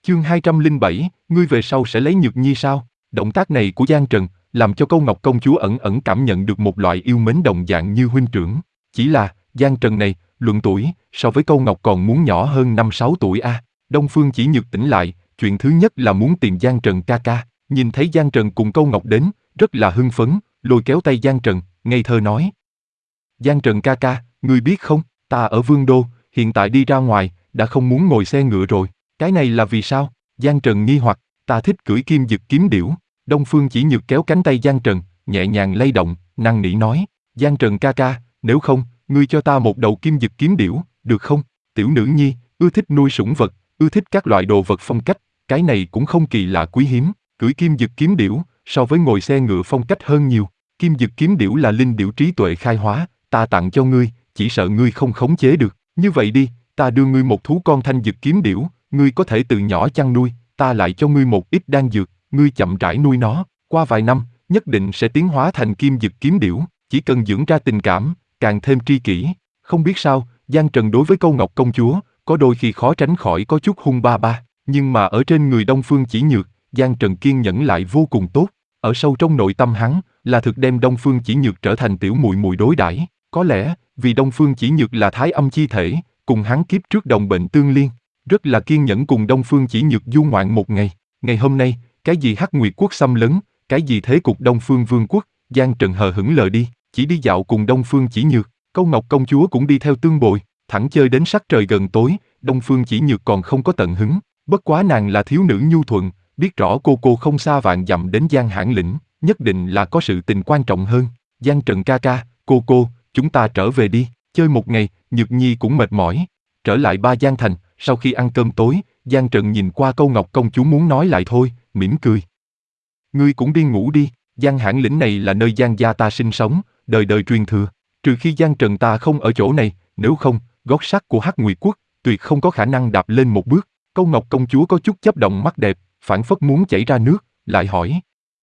Chương 207, ngươi về sau sẽ lấy Nhược Nhi sao? Động tác này của Giang Trần làm cho Câu Ngọc công chúa ẩn ẩn cảm nhận được một loại yêu mến đồng dạng như huynh trưởng. Chỉ là, Giang Trần này, luận tuổi, so với Câu Ngọc còn muốn nhỏ hơn 5-6 tuổi a. Đông Phương Chỉ Nhược tỉnh lại, chuyện thứ nhất là muốn tìm Giang Trần ca ca. Nhìn thấy Giang Trần cùng Câu Ngọc đến, rất là hưng phấn, lôi kéo tay Giang Trần, ngây thơ nói. Giang Trần ca ca, ngươi biết không, ta ở Vương Đô, hiện tại đi ra ngoài, đã không muốn ngồi xe ngựa rồi. Cái này là vì sao? Giang Trần nghi hoặc, ta thích cưỡi kim dực kiếm điểu. Đông Phương Chỉ Nhược kéo cánh tay Giang Trần, nhẹ nhàng lay động, năn nỉ nói, Giang Trần ca ca, nếu không, ngươi cho ta một đầu kim dực kiếm điểu, được không? Tiểu nữ nhi, ưa thích nuôi sủng vật, ưa thích các loại đồ vật phong cách, cái này cũng không kỳ lạ quý hiếm, cưỡi kim dực kiếm điểu, so với ngồi xe ngựa phong cách hơn nhiều. Kim dực kiếm điểu là linh điểu trí tuệ khai hóa, ta tặng cho ngươi, chỉ sợ ngươi không khống chế được. Như vậy đi, ta đưa ngươi một thú con thanh dực kiếm điểu, ngươi có thể từ nhỏ chăn nuôi, ta lại cho ngươi một ít đan dược, ngươi chậm rãi nuôi nó, qua vài năm, nhất định sẽ tiến hóa thành kim dực kiếm điểu, chỉ cần dưỡng ra tình cảm, càng thêm tri kỷ. Không biết sao, Giang Trần đối với Câu Ngọc công chúa, có đôi khi khó tránh khỏi có chút hung ba ba, nhưng mà ở trên người Đông Phương Chỉ Nhược, Giang Trần kiên nhẫn lại vô cùng tốt. Ở sâu trong nội tâm hắn, là thực đem Đông Phương Chỉ Nhược trở thành tiểu muội muội đối đãi. Có lẽ, vì Đông Phương Chỉ Nhược là thái âm chi thể, cùng hắn kiếp trước đồng bệnh tương liên, rất là kiên nhẫn cùng Đông Phương Chỉ Nhược du ngoạn một ngày. Ngày hôm nay, cái gì Hắc Nguyệt quốc xâm lấn, cái gì thế cục Đông Phương Vương quốc, Giang Trần hờ hững lờ đi, chỉ đi dạo cùng Đông Phương Chỉ Nhược. Câu Ngọc công chúa cũng đi theo tương bồi, thẳng chơi đến sắc trời gần tối. Đông Phương Chỉ Nhược còn không có tận hứng, bất quá nàng là thiếu nữ nhu thuận, biết rõ cô không xa vạn dặm đến Giang Hãn Lĩnh, nhất định là có sự tình quan trọng hơn. Giang Trần ca ca, cô, chúng ta trở về đi, chơi một ngày, Nhược Nhi cũng mệt mỏi. Trở lại Ba Giang Thành, sau khi ăn cơm tối, Giang Trần nhìn qua Câu Ngọc công chúa muốn nói lại thôi, mỉm cười. Ngươi cũng đi ngủ đi, Giang Hãn Lĩnh này là nơi Giang gia ta sinh sống, đời đời truyền thừa. Trừ khi Giang Trần ta không ở chỗ này, nếu không, gót sắt của Hắc Nguyệt quốc, tuyệt không có khả năng đạp lên một bước. Câu Ngọc công chúa có chút chớp động mắt đẹp, phảng phất muốn chảy ra nước, lại hỏi.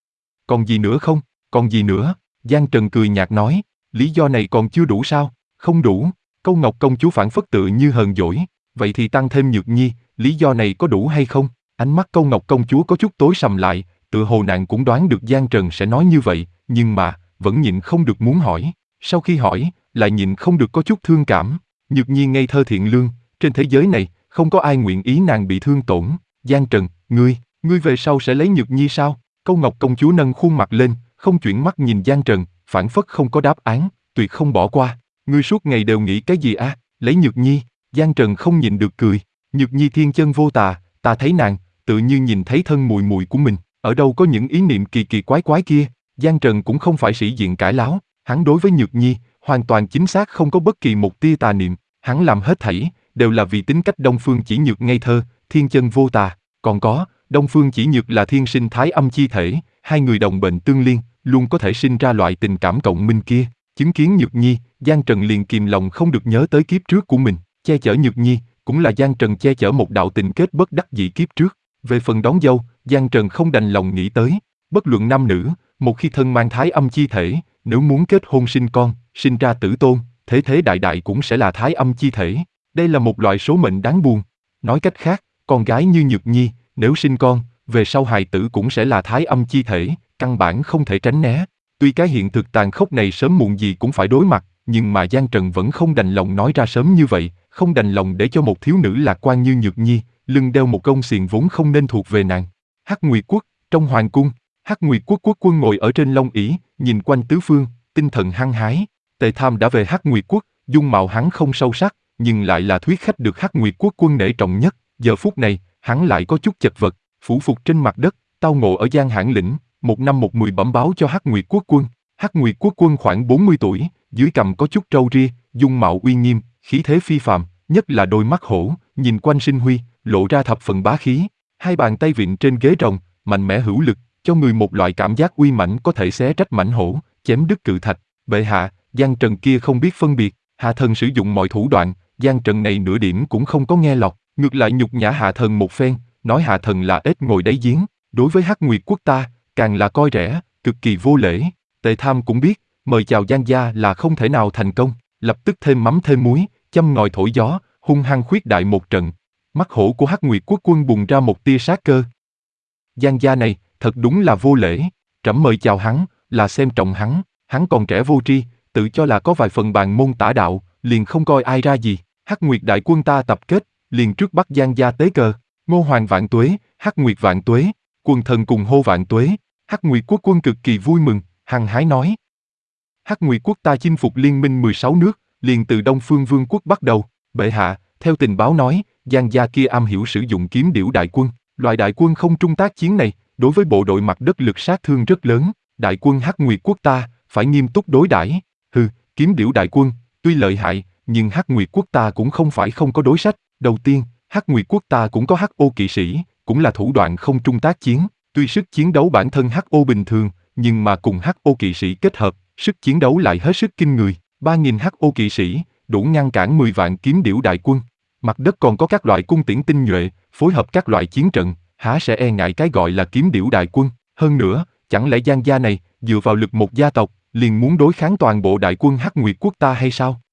Còn gì nữa không? Còn gì nữa? Giang Trần cười nhạt nói, lý do này còn chưa đủ sao? Không đủ. Câu Ngọc công chúa phảng phất tự như hờn dỗi, vậy thì tăng thêm Nhược Nhi, lý do này có đủ hay không? Ánh mắt Câu Ngọc công chúa có chút tối sầm lại, tựa hồ nàng cũng đoán được Giang Trần sẽ nói như vậy, nhưng mà, vẫn nhịn không được muốn hỏi. Sau khi hỏi, lại nhịn không được có chút thương cảm. Nhược Nhi ngây thơ thiện lương, trên thế giới này, không có ai nguyện ý nàng bị thương tổn. Giang Trần, ngươi về sau sẽ lấy Nhược Nhi sao? Câu Ngọc công chúa nâng khuôn mặt lên, không chuyển mắt nhìn Giang Trần, phảng phất không có đáp án, tuyệt không bỏ qua. Ngươi suốt ngày đều nghĩ cái gì à? Lấy Nhược Nhi? Giang Trần không nhịn được cười. Nhược Nhi thiên chân vô tà, ta thấy nàng, tự như nhìn thấy thân muội muội của mình, ở đâu có những ý niệm kỳ kỳ quái quái kia. Giang Trần cũng không phải sĩ diện cãi láo, hắn đối với Nhược Nhi, hoàn toàn chính xác không có bất kỳ một tia tà niệm, hắn làm hết thảy, đều là vì tính cách Đông Phương Chỉ Nhược ngây thơ, thiên chân vô tà, còn có, Đông Phương Chỉ Nhược là thiên sinh thái âm chi thể, hai người đồng bệnh tương liên, luôn có thể sinh ra loại tình cảm cộng minh kia. Chứng kiến Nhược Nhi, Giang Trần liền kìm lòng không được nhớ tới kiếp trước của mình, che chở Nhược Nhi, cũng là Giang Trần che chở một đạo tình kết bất đắc dĩ kiếp trước. Về phần đón dâu, Giang Trần không đành lòng nghĩ tới, bất luận nam nữ, một khi thân mang thái âm chi thể, nếu muốn kết hôn sinh con, sinh ra tử tôn, thế thế đại đại cũng sẽ là thái âm chi thể. Đây là một loại số mệnh đáng buồn. Nói cách khác, con gái như Nhược Nhi, nếu sinh con, về sau hài tử cũng sẽ là thái âm chi thể, căn bản không thể tránh né. Tuy cái hiện thực tàn khốc này sớm muộn gì cũng phải đối mặt, nhưng mà Giang Trần vẫn không đành lòng nói ra sớm như vậy, không đành lòng để cho một thiếu nữ lạc quan như Nhược Nhi, lưng đeo một gông xiềng vốn không nên thuộc về nàng. Hắc Nguyệt quốc, trong hoàng cung, Hắc Nguyệt quốc quốc quân ngồi ở trên long ỷ, nhìn quanh tứ phương, tinh thần hăng hái. Tề Tham đã về Hắc Nguyệt quốc, dung mạo hắn không sâu sắc, nhưng lại là thuyết khách được Hắc Nguyệt quốc quân nể trọng nhất. Giờ phút này, hắn lại có chút chật vật, phủ phục trên mặt đất, tao ngộ ở Giang Hãn Lĩnh, một năm một mười bẩm báo cho Hắc Nguyệt quốc quân. Hắc Nguyệt quốc quân khoảng 40 tuổi, dưới cằm có chút râu ria, dung mạo uy nghiêm, khí thế phi phàm, nhất là đôi mắt hổ, nhìn quanh sinh huy, lộ ra thập phần bá khí. Hai bàn tay vịn trên ghế rồng, mạnh mẽ hữu lực, cho người một loại cảm giác uy mãnh có thể xé rách mãnh hổ, chém đứt cự thạch. Bệ hạ, Giang Trần kia không biết phân biệt, hạ thần sử dụng mọi thủ đoạn, Giang Trần này nửa điểm cũng không có nghe lọt, ngược lại nhục nhã hạ thần một phen, nói hạ thần là ếch ngồi đáy giếng, đối với Hắc Nguyệt quốc ta, càng là coi rẻ, cực kỳ vô lễ. Tề Tham cũng biết, mời chào Giang gia là không thể nào thành công, lập tức thêm mắm thêm muối, châm ngòi thổi gió, hung hăng khuyết đại một trận. Mắt hổ của Hắc Nguyệt Quốc quân bùng ra một tia sát cơ. Giang gia này, thật đúng là vô lễ, trẫm mời chào hắn, là xem trọng hắn còn trẻ vô tri, tự cho là có vài phần bàn môn tả đạo, liền không coi ai ra gì. Hắc Nguyệt đại quân ta tập kết, liền trước bắt Giang gia tế cờ. Ngô Hoàng vạn tuế, Hắc Nguyệt vạn tuế, quần thần cùng hô vạn tuế. Hắc Nguyệt Quốc quân cực kỳ vui mừng, hăng hái nói. Hắc Nguyệt Quốc ta chinh phục liên minh 16 nước, liền từ Đông Phương Vương quốc bắt đầu. Bệ hạ, theo tình báo nói, Giang gia kia am hiểu sử dụng kiếm điểu đại quân. Loại đại quân không trung tác chiến này, đối với bộ đội mặt đất lực sát thương rất lớn. Đại quân Hắc Nguyệt Quốc ta, phải nghiêm túc đối đãi. Hừ, kiếm điểu đại quân, tuy lợi hại, nhưng Hắc Nguyệt Quốc ta cũng không phải không có đối sách. Đầu tiên, Hắc Nguyệt Quốc ta cũng có Hắc Ô kỵ sĩ, cũng là thủ đoạn không trung tác chiến. Tuy sức chiến đấu bản thân Hắc Ô bình thường, nhưng mà cùng Hắc Ô kỵ sĩ kết hợp, sức chiến đấu lại hết sức kinh người. 3.000 Hắc Ô kỵ sĩ, đủ ngăn cản 10 vạn kiếm điểu đại quân. Mặt đất còn có các loại cung tiễn tinh nhuệ, phối hợp các loại chiến trận, há sẽ e ngại cái gọi là kiếm điểu đại quân. Hơn nữa, chẳng lẽ Giang gia này, dựa vào lực một gia tộc, liền muốn đối kháng toàn bộ đại quân Hắc Nguyệt Quốc ta hay sao?